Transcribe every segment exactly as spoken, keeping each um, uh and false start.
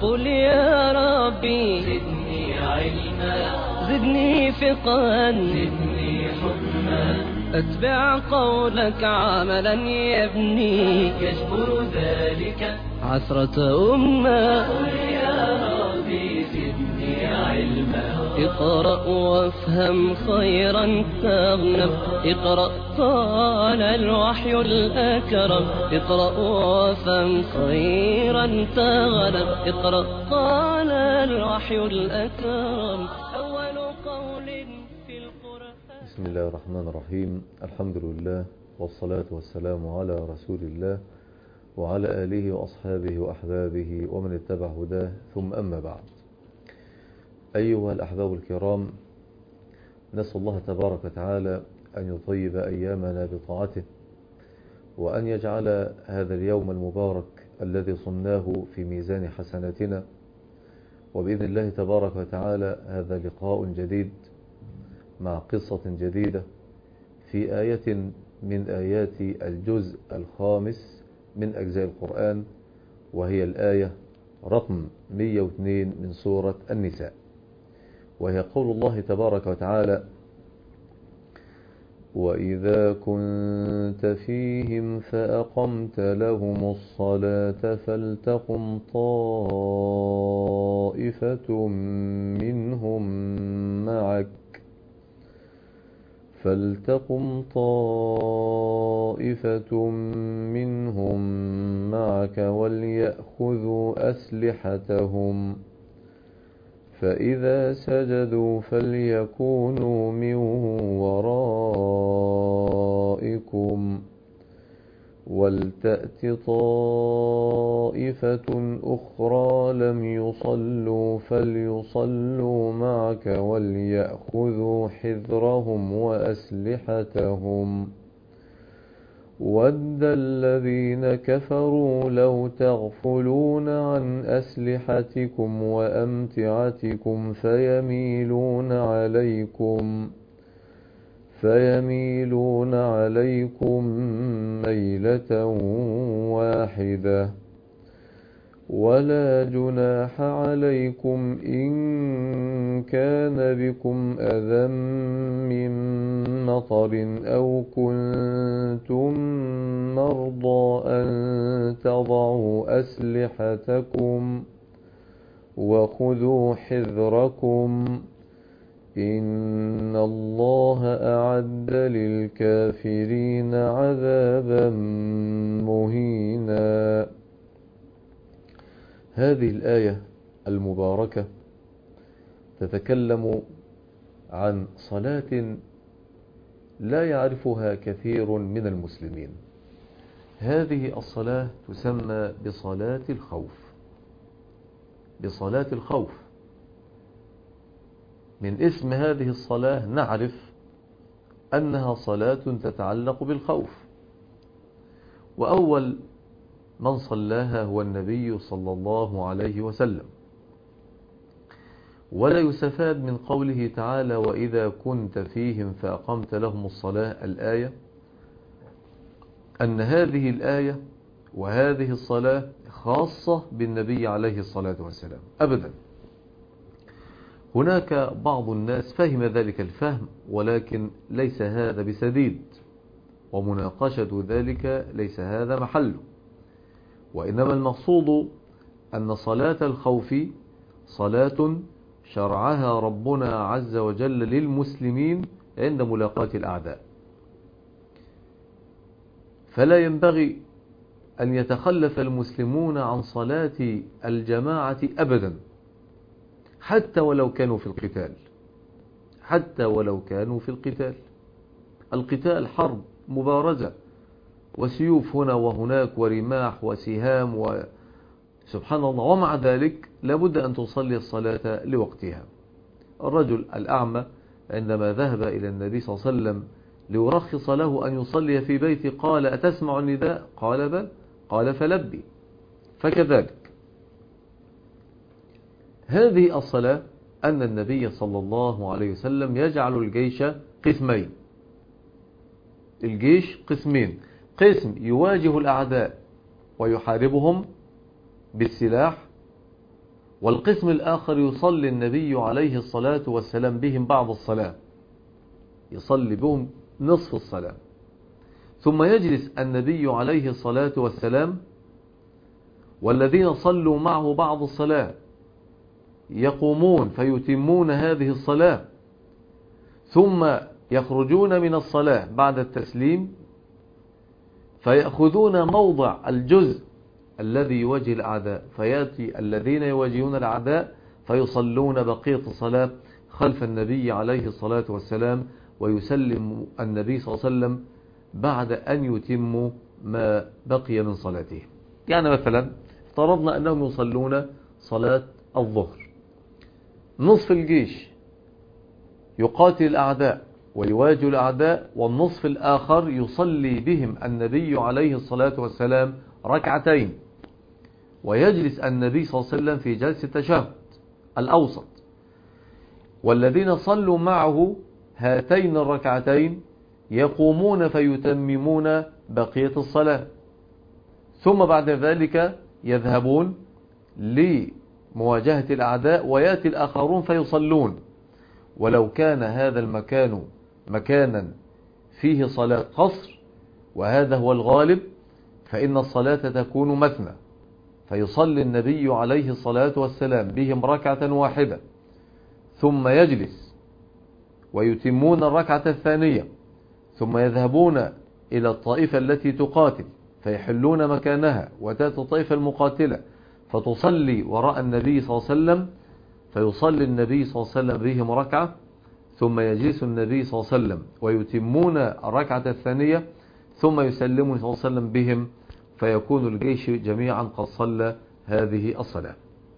قل يا ربي زدني علما زدني فقها زدني حكما أتبع قولك عملا يبني يجبر ذلك عثرة أمة. قل يا ربي زدني علما اقرأ وافهم خيرا تغنم اقرأ طال الوحي الأكرم اقرأ وافهم خيرا تغنم اقرأ طال الوحي الأكرم أول قول في القرآن. بسم الله الرحمن الرحيم. الحمد لله والصلاة والسلام على رسول الله وعلى آله وأصحابه وأحبابه ومن اتبع هداه، ثم أما بعد. أيها الأحباب الكرام، نسأل الله تبارك وتعالى أن يطيب أيامنا بطاعته، وأن يجعل هذا اليوم المبارك الذي صمناه في ميزان حسناتنا، وبإذن الله تبارك وتعالى هذا لقاء جديد مع قصة جديدة في آية من آيات الجزء الخامس من أجزاء القرآن، وهي الآية رقم مئة واثنين من سورة النساء، وهي قول الله تبارك وتعالى: وإذا كنت فيهم فأقمت لهم الصلاة فلتقم طائفة منهم معك فلتقم طائفة منهم معك وليأخذوا أسلحتهم فإذا سجدوا فليكونوا من ورائكم ولتأت طائفة أخرى لم يصلوا فليصلوا معك وليأخذوا حذرهم وأسلحتهم ود الذين كفروا لو تغفلون عن أسلحتكم وأمتعتكم فيميلون عليكم فيميلون عليكم ميلة واحدة ولا جناح عليكم إن كان بكم أذى من مطر أو كنتم مرضى أن تضعوا أسلحتكم وخذوا حذركم إن الله أعد للكافرين عذابا مهينا. هذه الآية المباركة تتكلم عن صلاة لا يعرفها كثير من المسلمين. هذه الصلاة تسمى بصلاة الخوف بصلاة الخوف من اسم هذه الصلاة نعرف أنها صلاة تتعلق بالخوف، وأول من صلاها هو النبي صلى الله عليه وسلم. ولا يستفاد من قوله تعالى: وإذا كنت فيهم فأقمت لهم الصلاة، الآية، أن هذه الآية وهذه الصلاة خاصة بالنبي عليه الصلاة والسلام أبدا. هناك بعض الناس فهم ذلك الفهم، ولكن ليس هذا بسديد، ومناقشة ذلك ليس هذا محله، وإنما المقصود أن صلاة الخوف صلاة شرعها ربنا عز وجل للمسلمين عند ملاقاة الأعداء، فلا ينبغي أن يتخلف المسلمون عن صلاة الجماعة أبدا، حتى ولو كانوا في القتال حتى ولو كانوا في القتال القتال حرب مبارزة، وسيوف هنا وهناك ورماح وسهام وسبحان الله، ومع ذلك لابد أن تصلي الصلاة لوقتها. الرجل الأعمى عندما ذهب إلى النبي صلى الله عليه وسلم ليرخص له أن يصلي في بيته قال: أتسمع النداء؟ قال: بل. قال: فلبي. فكذلك هذه الصلاة أن النبي صلى الله عليه وسلم يجعل الجيش قسمين، الجيش قسمين: قسم يواجه الأعداء ويحاربهم بالسلاح، والقسم الآخر يصلي النبي عليه الصلاة والسلام بهم بعض الصلاة، يصلي بهم نصف الصلاة، ثم يجلس النبي عليه الصلاة والسلام والذين صلوا معه بعض الصلاة يقومون فيتمون هذه الصلاة، ثم يخرجون من الصلاة بعد التسليم فيأخذون موضع الجزء الذي يواجه الأعداء، فيأتي الذين يواجهون الأعداء فيصلون بقية الصلاة خلف النبي عليه الصلاة والسلام، ويسلم النبي صلى الله عليه وسلم بعد أن يتموا ما بقي من صلاته. يعني مثلا افترضنا أنهم يصلون صلاة الظهر، نصف الجيش يقاتل الأعداء ويواجه الأعداء، والنصف الآخر يصلي بهم النبي عليه الصلاة والسلام ركعتين، ويجلس النبي صلى الله عليه وسلم في جلسة التشهد الأوسط، والذين صلوا معه هاتين الركعتين يقومون فيتممون بقية الصلاة، ثم بعد ذلك يذهبون لمواجهة الأعداء ويأتي الآخرون فيصلون. ولو كان هذا المكان مكانا فيه صلاة قصر وهذا هو الغالب فإن الصلاة تكون مثنى، فيصلي النبي عليه الصلاة والسلام بهم ركعة واحدة ثم يجلس ويتمون الركعة الثانية، ثم يذهبون إلى الطائفة التي تقاتل فيحلون مكانها، وتأتي الطائفة المقاتلة فتصلي وراء النبي صلى الله عليه وسلم، فيصلي النبي صلى الله عليه وسلم بهم ركعة ثم يجلس النبي صلى الله عليه وسلم ويتمون الركعة الثانية ثم يسلم صلى الله عليه وسلم بهم، فيكون الجيش جميعا قد صلى هذه الصلاة.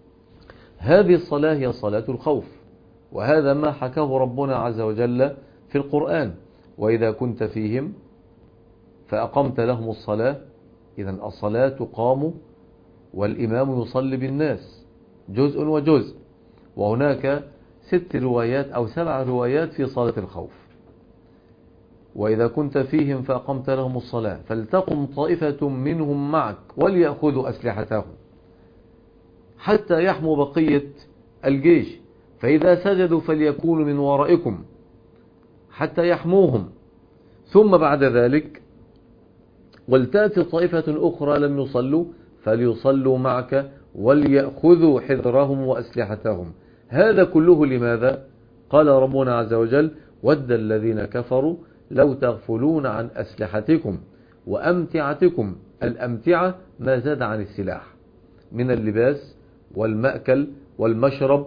هذه الصلاة هي صلاة الخوف، وهذا ما حكاه ربنا عز وجل في القرآن: وإذا كنت فيهم فأقمت لهم الصلاة. إذن الصلاة تقام والإمام يصلي بالناس جزء وجزء، وهناك ست روايات أو سبع روايات في صلاة الخوف. وإذا كنت فيهم فأقمت لهم الصلاة فلتقم طائفة منهم معك وليأخذوا أسلحتهم حتى يحموا بقية الجيش، فإذا سجدوا فليكونوا من ورائكم حتى يحموهم، ثم بعد ذلك ولتأتي طائفة أخرى لم يصلوا فليصلوا معك وليأخذوا حذرهم وأسلحتهم. هذا كله لماذا؟ قال ربنا عز وجل: ود الذين كفروا لو تغفلون عن أسلحتكم وأمتعتكم. الأمتعة ما زاد عن السلاح من اللباس والمأكل والمشرب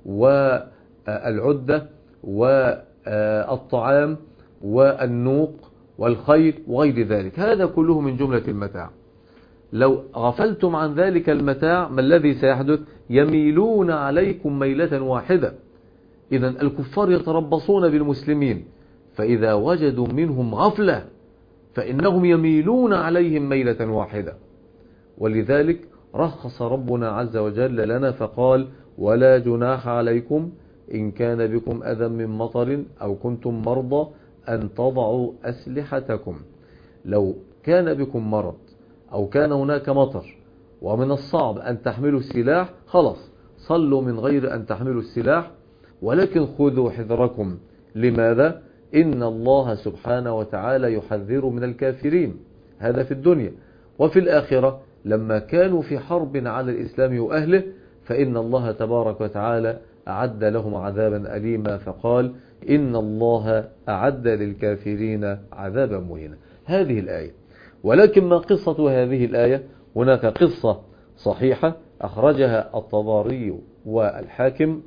والعدة والطعام والنوق والخيل وغير ذلك، هذا كله من جملة المتاع. لو غفلتم عن ذلك المتاع ما الذي سيحدث؟ يميلون عليكم ميلة واحدة. إذن الكفار يتربصون بالمسلمين، فإذا وجدوا منهم غفلة فإنهم يميلون عليهم ميلة واحدة. ولذلك رخص ربنا عز وجل لنا فقال: ولا جناح عليكم إن كان بكم أذى من مطر أو كنتم مرضى أن تضعوا أسلحتكم. لو كان بكم مرض أو كان هناك مطر ومن الصعب أن تحملوا السلاح، خلاص صلوا من غير أن تحملوا السلاح، ولكن خذوا حذركم. لماذا؟ إن الله سبحانه وتعالى يحذر من الكافرين، هذا في الدنيا. وفي الآخرة لما كانوا في حرب على الإسلام وأهله فإن الله تبارك وتعالى أعد لهم عذابا أليما، فقال: إن الله أعد للكافرين عذابا مهينا. هذه الآية. ولكن ما قصة هذه الآية؟ هناك قصة صحيحة أخرجها الطبري والحاكم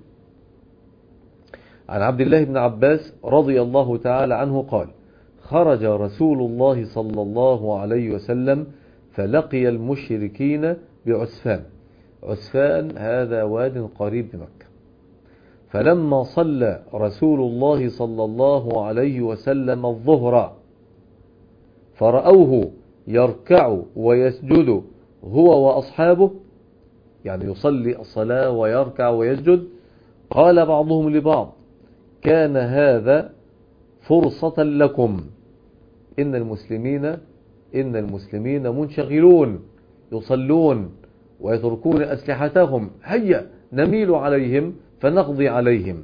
عن عبد الله بن عباس رضي الله تعالى عنه قال: خرج رسول الله صلى الله عليه وسلم فلقي المشركين بعسفان. عسفان هذا واد قريب بمكة. فلما صلى رسول الله صلى الله عليه وسلم الظهر فرأوه يركع ويسجد هو وأصحابه، يعني يصلي الصلاة ويركع ويسجد، قال بعضهم لبعض: كان هذا فرصة لكم، إن المسلمين إن المسلمين منشغلون يصلون ويتركون أسلحتهم، هيا نميل عليهم فنقضي عليهم.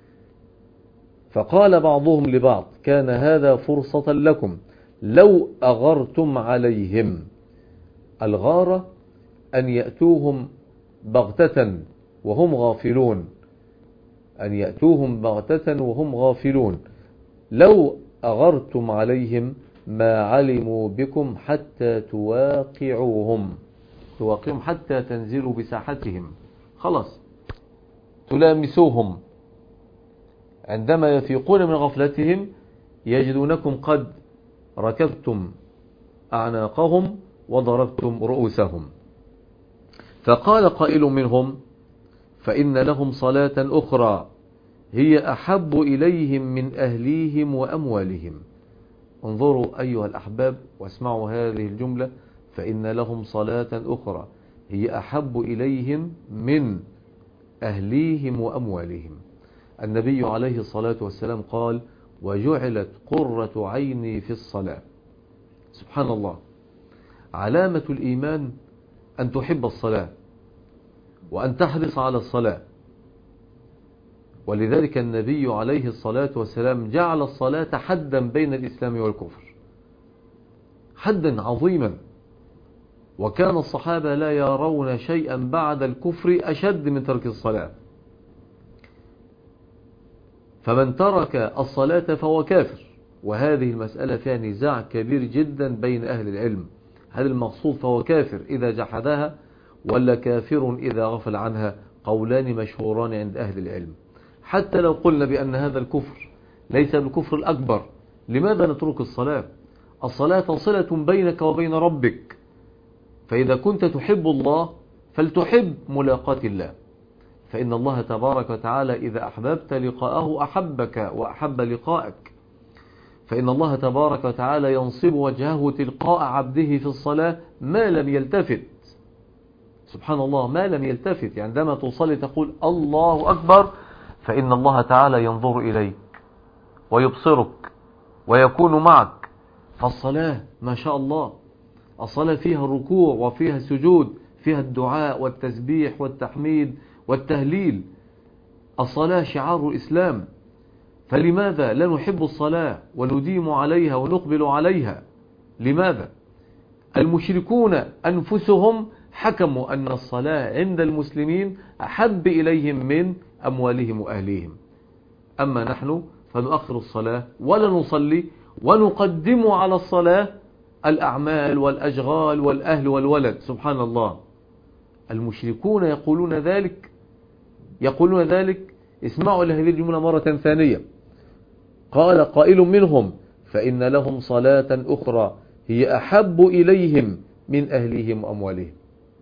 فقال بعضهم لبعض كان هذا فرصة لكم لو أغرتم عليهم. الغارة أن يأتوهم بغتة وهم غافلون، أن يأتوهم بغتة وهم غافلون. لو أغرتم عليهم ما علموا بكم حتى تواقعوهم، تواقعهم حتى تنزلوا بساحتهم، خلاص تلامسوهم. عندما يفيقون من غفلتهم يجدونكم قد ركبتم أعناقهم وضربتم رؤوسهم. فقال قائل منهم فإن لهم صلاة أخرى هي أحب إليهم من أهليهم وأموالهم. انظروا أيها الأحباب واسمعوا هذه الجملة، فإن لهم صلاة أخرى هي أحب إليهم من أهليهم وأموالهم. النبي عليه الصلاة والسلام قال وجعلت قرة عيني في الصلاة. سبحان الله، علامة الإيمان أن تحب الصلاة وأن تحرص على الصلاة. ولذلك النبي عليه الصلاة والسلام جعل الصلاة حدا بين الإسلام والكفر، حدا عظيما. وكان الصحابة لا يرون شيئا بعد الكفر أشد من ترك الصلاة. فمن ترك الصلاة فهو كافر، وهذه المسألة فيها نزاع كبير جدا بين أهل العلم، هل المقصود فهو كافر إذا جحدها ولا كافر إذا غفل عنها؟ قولان مشهوران عند أهل العلم. حتى لو قلنا بأن هذا الكفر ليس بالكفر الأكبر، لماذا نترك الصلاة؟ الصلاة صلة بينك وبين ربك، فإذا كنت تحب الله فلتحب ملاقاة الله، فإن الله تبارك وتعالى إذا أحببت لقاءه أحبك وأحب لقاءك. فإن الله تبارك وتعالى ينصب وجهه تلقاء عبده في الصلاة ما لم يلتفت. سبحان الله، ما لم يلتفت. يعني عندما تصلي تقول الله أكبر فإن الله تعالى ينظر إليك ويبصرك ويكون معك. فالصلاة ما شاء الله، الصلاة فيها الركوع وفيها السجود، فيها الدعاء والتسبيح والتحميد والتهليل. الصلاة شعار الإسلام، فلماذا لا نحب الصلاة ونديم عليها ونقبل عليها؟ لماذا؟ المشركون أنفسهم حكموا أن الصلاة عند المسلمين أحب إليهم من أموالهم وأهليهم. أما نحن فنؤخر الصلاة ولا نصلي، ونقدم على الصلاة الأعمال والأشغال والأهل والولد. سبحان الله، المشركون يقولون ذلك، يقولون ذلك. اسمعوا لهذه الجملة مرة ثانية. قال قائل منهم فإن لهم صلاة أخرى هي أحب إليهم من أهليهم وأموالهم.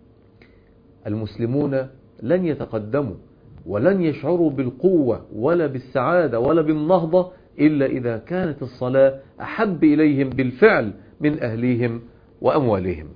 المسلمون لن يتقدموا ولن يشعروا بالقوة ولا بالسعادة ولا بالنهضة إلا إذا كانت الصلاة أحب إليهم بالفعل من أهليهم وأموالهم.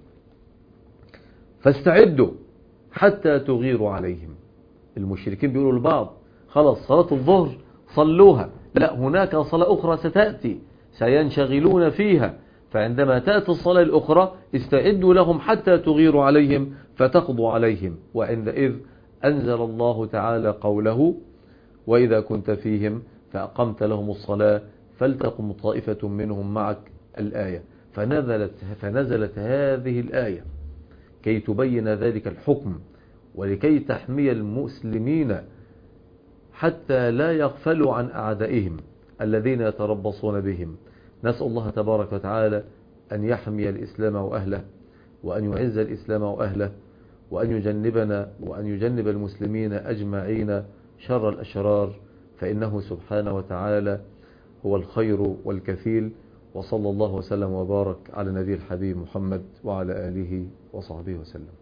فاستعدوا حتى تغيروا عليهم. المشركين بيقولوا لبعض خلاص صلاة الظهر صلوها، لا، هناك صلاة أخرى ستأتي سينشغلون فيها، فعندما تأتي الصلاة الأخرى استعدوا لهم حتى تغيروا عليهم فتقضوا عليهم. وعندئذ أنزل الله تعالى قوله وإذا كنت فيهم فأقمت لهم الصلاة فلتقم طائفة منهم معك، الآية. فنزلت, فنزلت هذه الآية كي تبين ذلك الحكم ولكي تحمي المسلمين حتى لا يغفلوا عن أعدائهم الذين يتربصون بهم. نسأل الله تبارك وتعالى أن يحمي الإسلام وأهله، وأن يعز الإسلام وأهله، وأن يجنبنا وأن يجنب المسلمين أجمعين شر الأشرار، فإنه سبحانه وتعالى هو الخير والكفيل. وصلى الله وسلم وبارك على نبي الحبيب محمد وعلى آله وصحبه وسلم.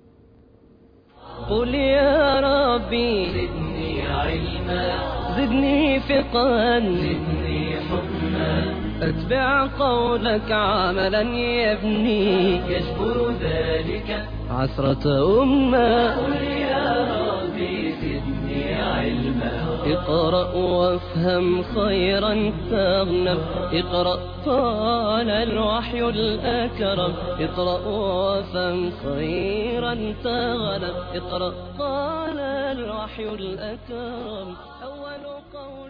قل يا ربي زدني علما، زدني فقها، زدني حكما، أتبع قولك عملا يبني، يجبر ذلك عثرة أمة. قل يا ربي زدني علما، اقرأ وافهم خيرا تغنم، اقرأ طال الوحي الأكرم، اقرأ وافهم خيرا تغنم، اقرأ طال الوحي الوحي الأكرم أول قول